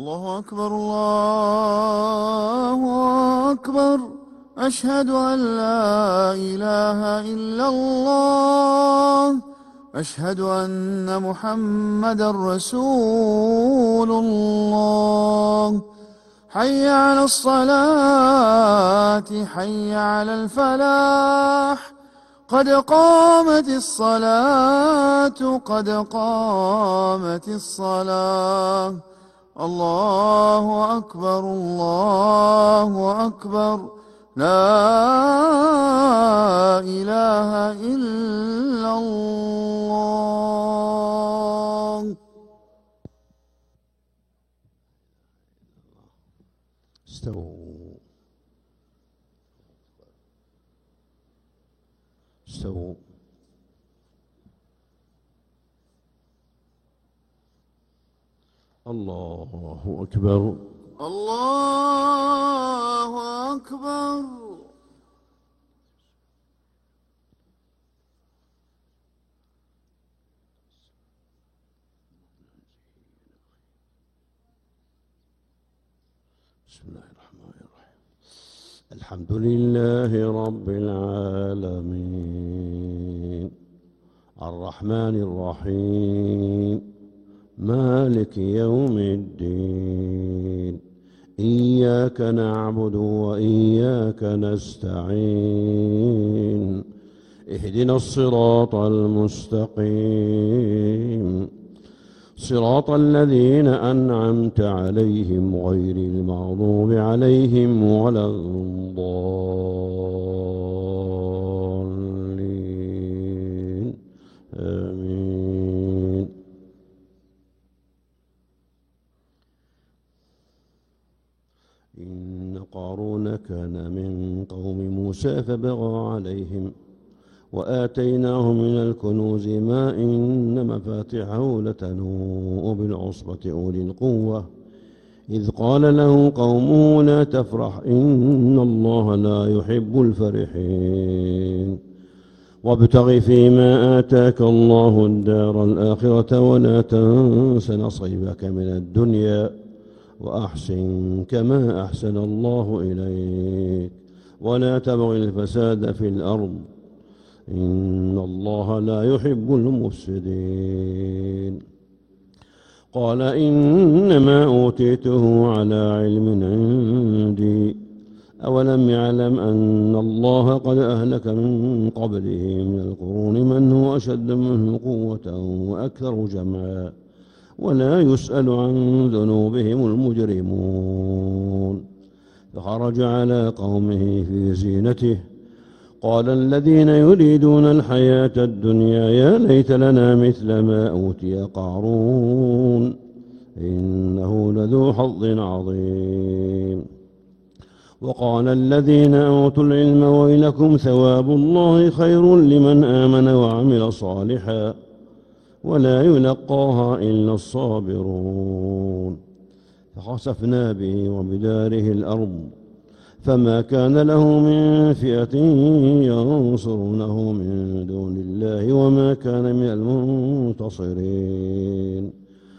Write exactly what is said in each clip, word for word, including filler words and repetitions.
الله أكبر الله أكبر. أشهد أن لا إله إلا الله. أشهد أن محمدا رسول الله. حي على الصلاة حي على الفلاح. قد قامت الصلاة قد قامت الصلاة. الله أكبر الله أكبر. لا إله إلا الله. استووا استووا. الله أكبر الله أكبر. بسم الله الرحمن الرحيم. الحمد لله رب العالمين الرحمن الرحيم مالك يوم الدين. إياك نعبد وإياك نستعين. اهدنا الصراط المستقيم صراط الذين أنعمت عليهم غير المغضوب عليهم ولا الضالين. آمين. إن قارون كان من قوم موسى فبغى عليهم وآتيناه من الكنوز ما إن مفاتحه لتنوء بالعصبة أولي القوة إذ قال له قومه لا تفرح إن الله لا يحب الفرحين. وابتغ فيما آتاك الله الدار الآخرة ولا تنس نصيبك من الدنيا وأحسن كما أحسن الله إليك ولا تبغ الفساد في الأرض إن الله لا يحب المفسدين. قال إنما أوتيته على علم عندي أولم يعلم أن الله قد أهلك من قبله من القرون من هو أشد منه قوة وأكثر جمعا ولا يسأل عن ذنوبهم المجرمون. فخرج على قومه في زينته قال الذين يريدون الحياة الدنيا يا ليت لنا مثل ما أوتي قارون إنه لذو حظ عظيم. وقال الذين أوتوا العلم ويلكم ثواب الله خير لمن آمن وعمل صالحا ولا يلقاها إلا الصابرون. فخسفنا به وبداره الأرض فما كان له من فئة ينصرونه من دون الله وما كان من المنتصرين.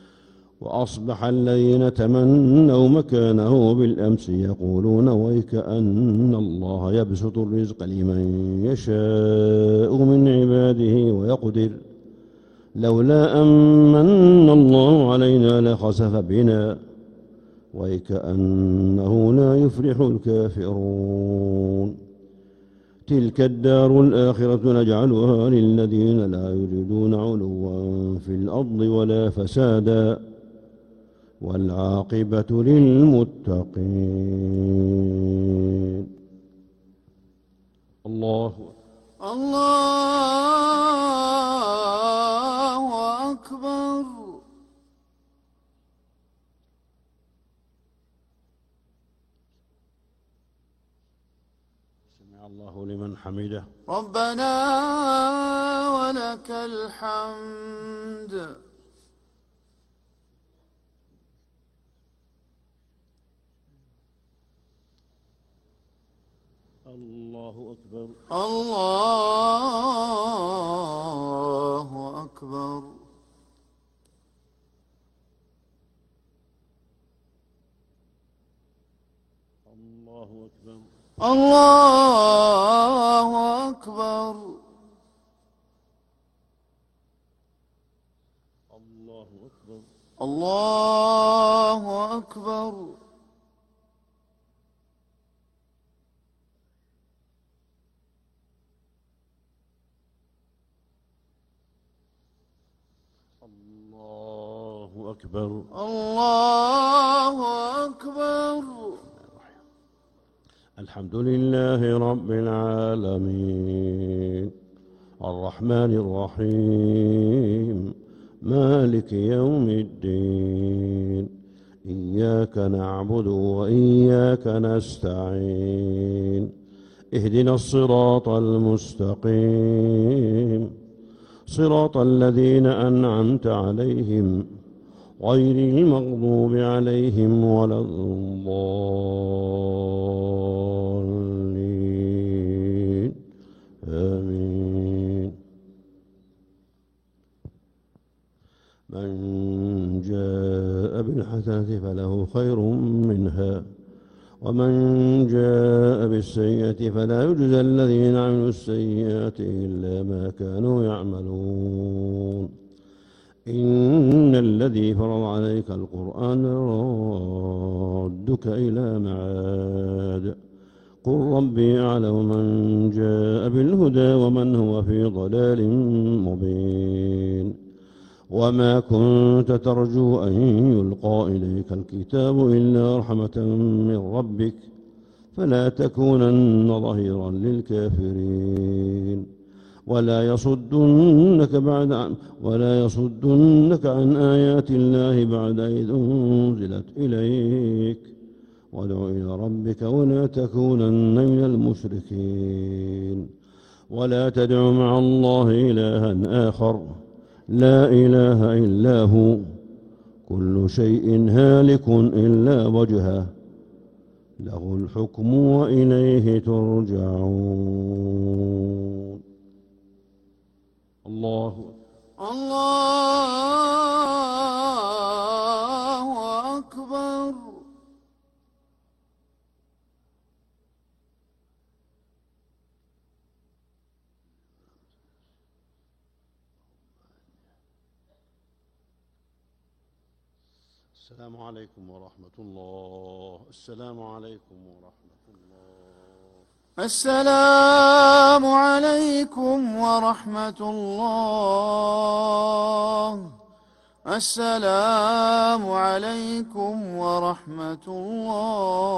وأصبح الذين تمنوا مكانه بالأمس يقولون ويك أن الله يبسط الرزق لمن يشاء من عباده ويقدر لولا أمن الله علينا لخسف بنا ويكأنه لا يفلح الكافرون. تلك الدار الآخرة نجعلها للذين لا يريدون علوا في الأرض ولا فسادا والعاقبة للمتقين. الله الله أكبر. سمع الله لمن حمده. ربنا ولك الحمد. الله أكبر. الله أكبر. الله أكبر. الله أكبر. الله أكبر. الله أكبر. الله أكبر. الله أكبر. الحمد لله رب العالمين الرحمن الرحيم مالك يوم الدين إياك نعبد وإياك نستعين اهدنا الصراط المستقيم صراط الذين أنعمت عليهم غير المغضوب عليهم ولا الضالين آمين. من جاء بالحسنة فله خير منها ومن جاء بالسيئة فلا يجزى الذين عملوا السيئات إلا ما كانوا يعملون. إن الذي فرض عليك القرآن رادك إلى معاد قل ربي أعلم من جاء بالهدى ومن هو في ضلال مبين. وما كنت ترجو أن يلقى إليك الكتاب إلا رحمة من ربك فلا تكونن ظهيرا للكافرين. ولا يصدنك بعد عن ولا يصدنك عن آيات الله بعد إذ أنزلت إليك وادع إلى ربك ولا تكونن من المشركين. ولا تدع مع الله إلها آخر لا إله إلا هو كل شيء هالك إلا وجهه له الحكم وإليه ترجعون. الله الله أكبر. السلام عليكم ورحمة الله. السلام عليكم ورحمة الله. السلام عليكم ورحمة الله. السلام عليكم ورحمة الله.